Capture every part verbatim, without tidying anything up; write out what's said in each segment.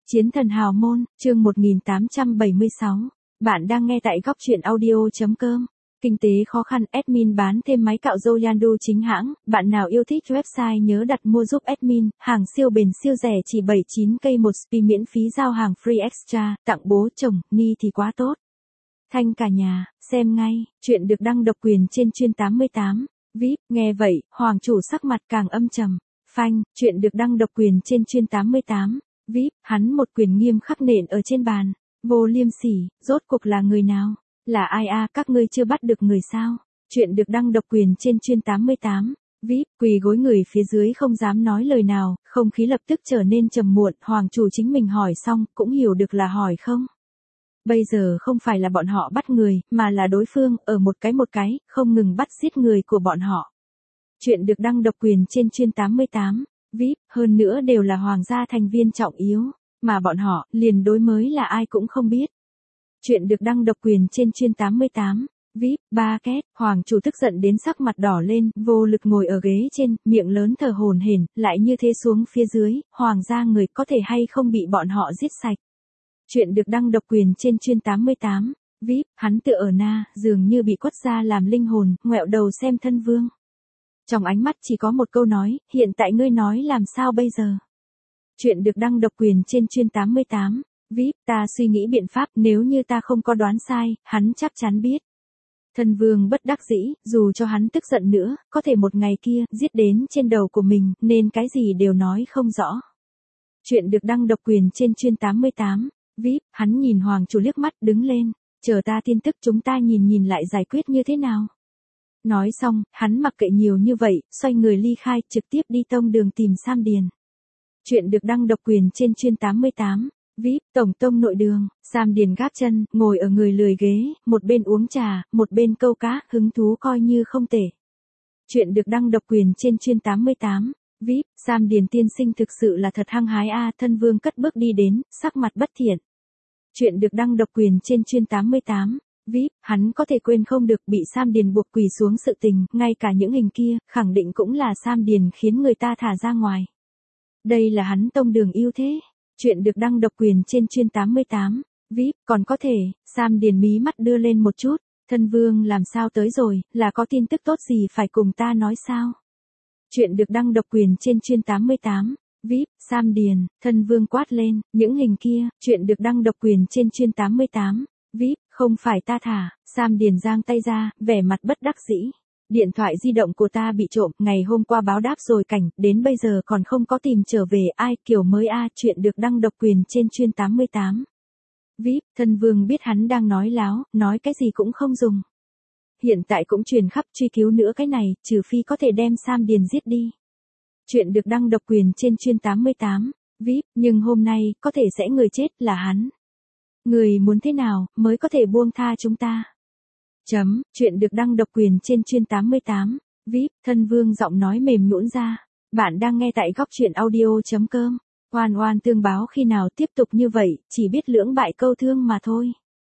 Chiến thần hào môn, chương một nghìn tám trăm bảy mươi sáu. Bạn đang nghe tại góc truyện audio.com. Kinh tế khó khăn, admin bán thêm máy cạo râu Yandu chính hãng. Bạn nào yêu thích website nhớ đặt mua giúp admin. Hàng siêu bền siêu rẻ chỉ bảy mươi chín k một spi, miễn phí giao hàng free extra. Tặng bố chồng, ni thì quá tốt. Thanh cả nhà, xem ngay. Chuyện được đăng độc quyền trên chuyên tám mươi tám. vê i pê, nghe vậy, hoàng chủ sắc mặt càng âm trầm. Phanh, chuyện được đăng độc quyền trên chuyên tám mươi tám. vê i pê, hắn một quyền nghiêm khắc nện ở trên bàn. Vô liêm sỉ, rốt cuộc là người nào? Là ai a, à, các ngươi chưa bắt được người sao? Chuyện được đăng độc quyền trên chuyên tám mươi tám. vê i pê, quỳ gối người phía dưới không dám nói lời nào, không khí lập tức trở nên trầm muộn. Hoàng chủ chính mình hỏi xong, cũng hiểu được là hỏi không. Bây giờ không phải là bọn họ bắt người, mà là đối phương, ở một cái một cái, không ngừng bắt giết người của bọn họ. Chuyện được đăng độc quyền trên chuyên tám mươi tám. vê i pê, hơn nữa đều là hoàng gia thành viên trọng yếu, mà bọn họ, liền đối mới là ai cũng không biết. Chuyện được đăng độc quyền trên chuyên tám mươi tám. vê i pê, ba két, hoàng chủ tức giận đến sắc mặt đỏ lên, vô lực ngồi ở ghế trên, miệng lớn thở hổn hển, lại như thế xuống phía dưới, hoàng gia người có thể hay không bị bọn họ giết sạch. Chuyện được đăng độc quyền trên chuyên tám mươi tám. vê i pê, hắn tựa ở na, dường như bị quất ra làm linh hồn, ngoẹo đầu xem thân vương. Trong ánh mắt chỉ có một câu nói, hiện tại ngươi nói làm sao bây giờ? Chuyện được đăng độc quyền trên chuyên tám mươi tám. vê i pê, ta suy nghĩ biện pháp, nếu như ta không có đoán sai, hắn chắc chắn biết. Thân vương bất đắc dĩ, dù cho hắn tức giận nữa, có thể một ngày kia, giết đến trên đầu của mình, nên cái gì đều nói không rõ. Chuyện được đăng độc quyền trên chuyên tám mươi tám. vê i pê, hắn nhìn hoàng chủ liếc mắt, đứng lên, chờ ta tin tức chúng ta nhìn nhìn lại giải quyết như thế nào. Nói xong, hắn mặc kệ nhiều như vậy, xoay người ly khai, trực tiếp đi tông đường tìm Sam Điền. Chuyện được đăng độc quyền trên chuyên tám mươi tám. vê i pê, tổng tông nội đường, Sam Điền gác chân, ngồi ở người lười ghế, một bên uống trà, một bên câu cá, hứng thú coi như không tệ. Chuyện được đăng độc quyền trên chuyên tám mươi tám. vê i pê, Sam Điền tiên sinh thực sự là thật hăng hái a, thân vương cất bước đi đến, sắc mặt bất thiện. Chuyện được đăng độc quyền trên chuyên tám mươi tám. vê i pê, hắn có thể quên không được bị Sam Điền buộc quỳ xuống sự tình, ngay cả những hình kia, khẳng định cũng là Sam Điền khiến người ta thả ra ngoài. Đây là hắn tông đường yêu thế. Chuyện được đăng độc quyền trên chuyên tám mươi tám. vê i pê, còn có thể, Sam Điền mí mắt đưa lên một chút, thân vương làm sao tới rồi, là có tin tức tốt gì phải cùng ta nói sao? Chuyện được đăng độc quyền trên chuyên tám mươi tám. vê i pê, Sam Điền, thân vương quát lên, những hình kia, chuyện được đăng độc quyền trên chuyên tám mươi tám. vê i pê, không phải ta thả, Sam Điền giang tay ra, vẻ mặt bất đắc dĩ. Điện thoại di động của ta bị trộm, ngày hôm qua báo đáp rồi cảnh, đến bây giờ còn không có tìm trở về, ai, kiểu mới a, chuyện được đăng độc quyền trên chuyên tám mươi tám. vê i pê, thân vương biết hắn đang nói láo, nói cái gì cũng không dùng. Hiện tại cũng truyền khắp truy cứu nữa cái này, trừ phi có thể đem Sam Điền giết đi. Chuyện được đăng độc quyền trên chuyên tám mươi tám. vê i pê, nhưng hôm nay, có thể sẽ người chết là hắn. Người muốn thế nào, mới có thể buông tha chúng ta? Chấm, chuyện được đăng độc quyền trên chuyên tám mươi tám. vê i pê, thân vương giọng nói mềm nhũn ra. Bạn đang nghe tại góc truyện audio.com. Oan oan tương báo khi nào tiếp tục như vậy, chỉ biết lưỡng bại câu thương mà thôi.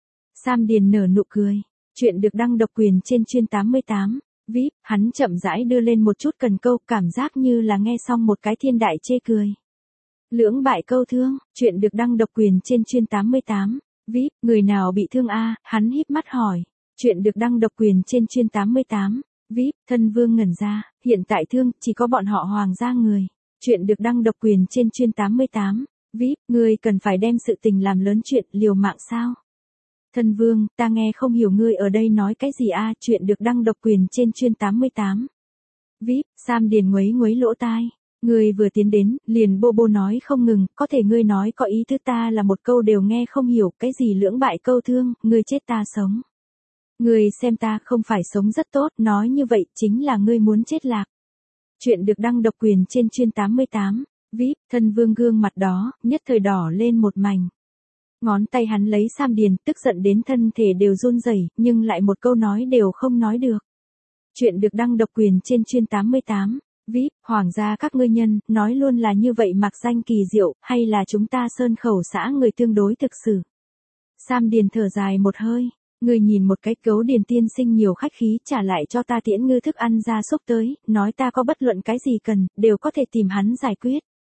Sam Điền nở nụ cười. Chuyện được đăng độc quyền trên chuyên tám mươi tám. vê i pê, hắn chậm rãi đưa lên một chút cần câu, cảm giác như là nghe xong một cái thiên đại chê cười. Lưỡng bại câu thương, chuyện được đăng độc quyền trên chuyên tám mươi tám. vê i pê, người nào bị thương a, hắn híp mắt hỏi. Chuyện được đăng độc quyền trên chuyên tám mươi tám. vê i pê, thân vương ngẩn ra, hiện tại thương, chỉ có bọn họ hoàng gia người. Chuyện được đăng độc quyền trên chuyên tám mươi tám. vê i pê, ngươi cần phải đem sự tình làm lớn chuyện, liều mạng sao? Thân vương, ta nghe không hiểu ngươi ở đây nói cái gì a, chuyện được đăng độc quyền trên chuyên tám mươi tám. vê i pê, Sam Điền nguấy nguấy lỗ tai. Ngươi vừa tiến đến, liền bô bô nói không ngừng, có thể ngươi nói có ý thứ ta là một câu đều nghe không hiểu, cái gì lưỡng bại câu thương, ngươi chết ta sống. Ngươi xem ta không phải sống rất tốt, nói như vậy chính là ngươi muốn chết lạc. Chuyện được đăng độc quyền trên chuyên tám mươi tám. vê i pê, thân vương gương mặt đó, nhất thời đỏ lên một mảnh. Ngón tay hắn lấy Sam Điền, tức giận đến thân thể đều run rẩy, nhưng lại một câu nói đều không nói được. Chuyện được đăng độc quyền trên chuyên tám mươi tám. vê i pê, hoàng gia các ngươi nhân, nói luôn là như vậy mặc danh kỳ diệu, hay là chúng ta sơn khẩu xã người tương đối thực sự. Sam Điền thở dài một hơi. Ngươi nhìn một cái, Cấu Điền tiên sinh nhiều khách khí, trả lại cho ta tiễn ngư thức ăn gia súc tới, nói ta có bất luận cái gì cần, đều có thể tìm hắn giải quyết.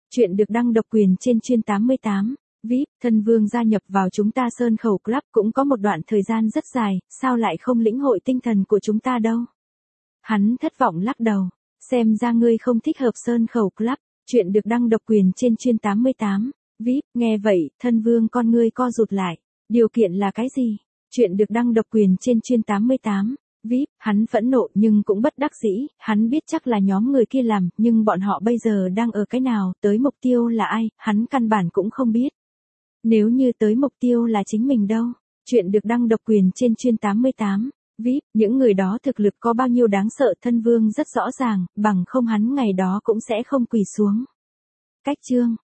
Chuyện được đăng độc quyền trên chuyên tám mươi tám. vê i pê, thân vương gia nhập vào chúng ta Sơn Khẩu Club cũng có một đoạn thời gian rất dài, sao lại không lĩnh hội tinh thần của chúng ta đâu. Hắn thất vọng lắc đầu, xem ra ngươi không thích hợp Sơn Khẩu Club. Chuyện được đăng độc quyền trên chuyên tám mươi tám. vê i pê, nghe vậy, thân vương con ngươi co rụt lại. Điều kiện là cái gì? Chuyện được đăng độc quyền trên chuyên tám mươi tám. vê i pê, hắn phẫn nộ nhưng cũng bất đắc dĩ, hắn biết chắc là nhóm người kia làm, nhưng bọn họ bây giờ đang ở cái nào, tới mục tiêu là ai, hắn căn bản cũng không biết. Nếu như tới mục tiêu là chính mình đâu? Chuyện được đăng độc quyền trên chuyên tám mươi tám. vê i pê, những người đó thực lực có bao nhiêu đáng sợ thân vương rất rõ ràng, bằng không hắn ngày đó cũng sẽ không quỳ xuống. Cách chương